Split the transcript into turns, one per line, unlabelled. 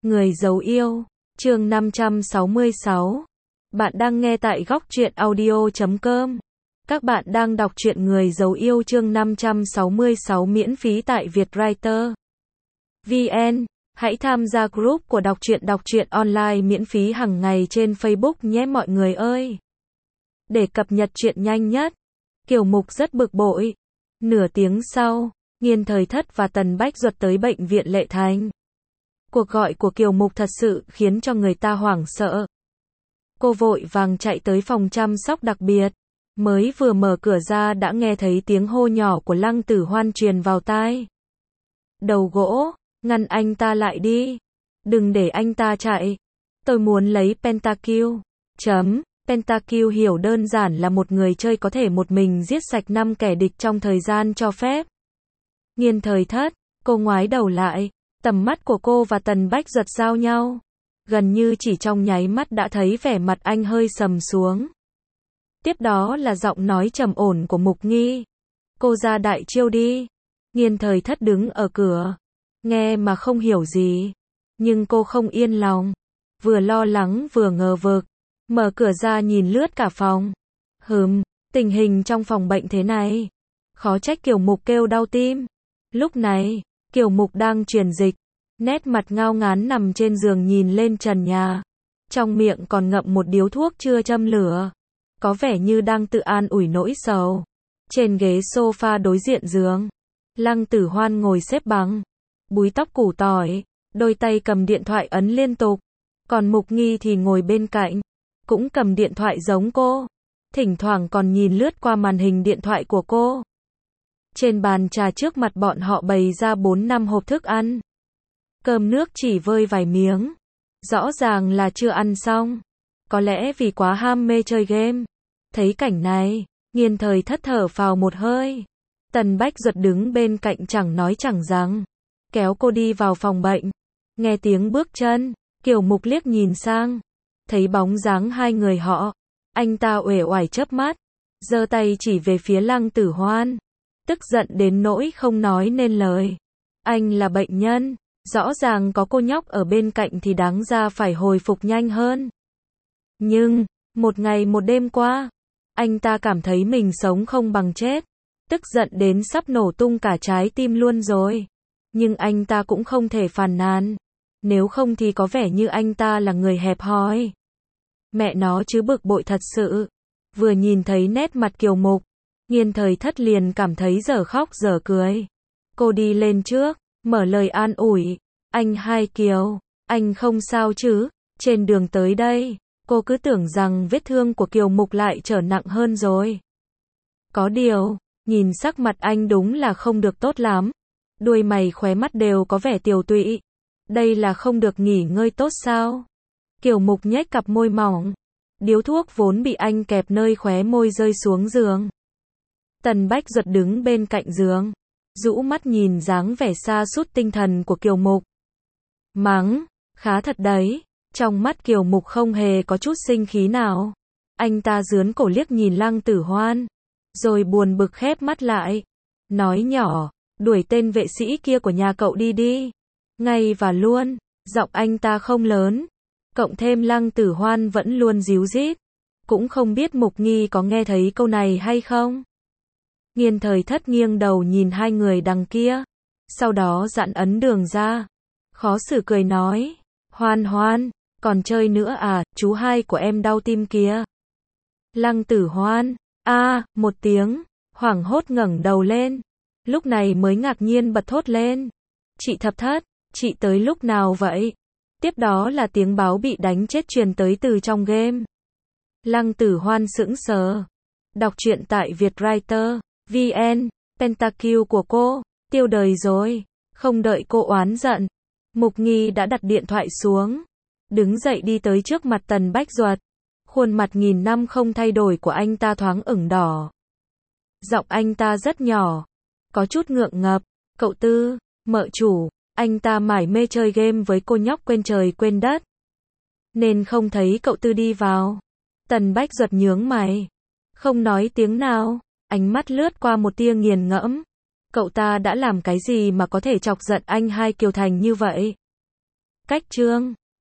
Người giấu yêu, chương 566. Bạn đang nghe tại góc truyện audio.com. Các bạn đang đọc truyện Người giấu yêu chương 566 miễn phí tại Vietwriter VN. Hãy tham gia group của đọc truyện online miễn phí hàng ngày trên Facebook nhé mọi người ơi. Để cập nhật truyện nhanh nhất. Kiều Mục rất bực bội. Nửa tiếng sau, Nghiên Thời Thất và Tần Bách Duật tới bệnh viện Lệ Thành. Cuộc gọi của Kiều Mục thật sự khiến cho người ta hoảng sợ. Cô vội vàng chạy tới phòng chăm sóc đặc biệt. Mới vừa mở cửa ra đã nghe thấy tiếng hô nhỏ của Lăng Tử Hoan truyền vào tai. Đầu gỗ, ngăn anh ta lại đi. Đừng để anh ta chạy. Tôi muốn lấy Pentakill. Pentakill hiểu đơn giản là một người chơi có thể một mình giết sạch 5 kẻ địch trong thời gian cho phép. Nghiên Thời Thất, cô ngoái đầu lại. Tầm mắt của cô và Tần Bách Duật giao nhau. Gần như chỉ trong nháy mắt đã thấy vẻ mặt anh hơi sầm xuống. Tiếp đó là giọng nói trầm ổn của Mục Nghi. Cô ra đại chiêu đi. Nghiên Thời Thất đứng ở cửa. Nghe mà không hiểu gì. Nhưng cô không yên lòng. Vừa lo lắng vừa ngờ vực. Mở cửa ra nhìn lướt cả phòng. Tình hình trong phòng bệnh thế này. Khó trách Kiều Mục kêu đau tim. Lúc này, Kiều Mục đang truyền dịch. Nét mặt ngao ngán nằm trên giường nhìn lên trần nhà. Trong miệng còn ngậm một điếu thuốc chưa châm lửa. Có vẻ như đang tự an ủi nỗi sầu. Trên ghế sofa đối diện giường, Lăng Tử Hoan ngồi xếp bằng. Búi tóc củ tỏi. Đôi tay cầm điện thoại ấn liên tục. Còn Mục Nghi thì ngồi bên cạnh. Cũng cầm điện thoại giống cô. Thỉnh thoảng còn nhìn lướt qua màn hình điện thoại của cô. Trên bàn trà trước mặt bọn họ bày ra 4-5 hộp thức ăn. Cơm nước chỉ vơi vài miếng. Rõ ràng là chưa ăn xong. Có lẽ vì quá ham mê chơi game. Thấy cảnh này, Nghiên Thời Thất thở phào một hơi. Tần Bách Duật đứng bên cạnh chẳng nói chẳng rằng. Kéo cô đi vào phòng bệnh. Nghe tiếng bước chân, Kiều Mục liếc nhìn sang. Thấy bóng dáng hai người họ. Anh ta uể oải chớp mắt. Giơ tay chỉ về phía Lăng Tử Hoan. Tức giận đến nỗi không nói nên lời. Anh là bệnh nhân. Rõ ràng có cô nhóc ở bên cạnh thì đáng ra phải hồi phục nhanh hơn. Nhưng, một ngày một đêm qua, anh ta cảm thấy mình sống không bằng chết. Tức giận đến sắp nổ tung cả trái tim luôn rồi. Nhưng anh ta cũng không thể phàn nàn. Nếu không thì có vẻ như anh ta là người hẹp hòi. Mẹ nó chứ bực bội thật sự. Vừa nhìn thấy nét mặt Kiều Mục, Nghiên Thời Thất liền cảm thấy dở khóc dở cười. Cô đi lên trước, mở lời an ủi. Anh Hai Kiều, anh không sao chứ? Trên đường tới đây, cô cứ tưởng rằng vết thương của Kiều Mục lại trở nặng hơn rồi. Có điều, nhìn sắc mặt anh đúng là không được tốt lắm. Đuôi mày khóe mắt đều có vẻ tiều tụy. Đây là không được nghỉ ngơi tốt sao? Kiều Mục nhếch cặp môi mỏng. Điếu thuốc vốn bị anh kẹp nơi khóe môi rơi xuống giường. Tần Bách Duật đứng bên cạnh giường. Rũ mắt nhìn dáng vẻ sa sút tinh thần của Kiều Mục. Mắng, khá thật đấy. Trong mắt Kiều Mục không hề có chút sinh khí nào. Anh ta giướn cổ liếc nhìn Lăng Tử Hoan. Rồi buồn bực khép mắt lại. Nói nhỏ, đuổi tên vệ sĩ kia của nhà cậu đi đi. Ngay và luôn, giọng anh ta không lớn. Cộng thêm Lăng Tử Hoan vẫn luôn díu dít. Cũng không biết Mục Nghi có nghe thấy câu này hay không. Nghiên Thời Thất nghiêng đầu nhìn hai người đằng kia. Sau đó giãn ấn đường ra. Khó xử cười nói. Hoan Hoan, còn chơi nữa à, chú hai của em đau tim kìa. Lăng Tử Hoan, một tiếng, hoảng hốt ngẩng đầu lên. Lúc này mới ngạc nhiên bật thốt lên. Chị Thập Thất, chị tới lúc nào vậy? Tiếp đó là tiếng báo bị đánh chết truyền tới từ trong game. Lăng Tử Hoan sững sờ. Đọc truyện tại Vietwriter VN. Pentakill của cô, tiêu đời rồi. Không đợi cô oán giận, Mục Nghi đã đặt điện thoại xuống. Đứng dậy đi tới trước mặt Tần Bách Duật. Khuôn mặt nghìn năm không thay đổi của anh ta thoáng ửng đỏ. Giọng anh ta rất nhỏ. Có chút ngượng ngập. Cậu Tư, mợ chủ. Anh ta mải mê chơi game với cô nhóc quên trời quên đất. Nên không thấy cậu Tư đi vào. Tần Bách Duật nhướng mày. Không nói tiếng nào. Ánh mắt lướt qua một tia nghiền ngẫm. Cậu ta đã làm cái gì mà có thể chọc giận anh Hai Kiều thành như vậy? Cách chương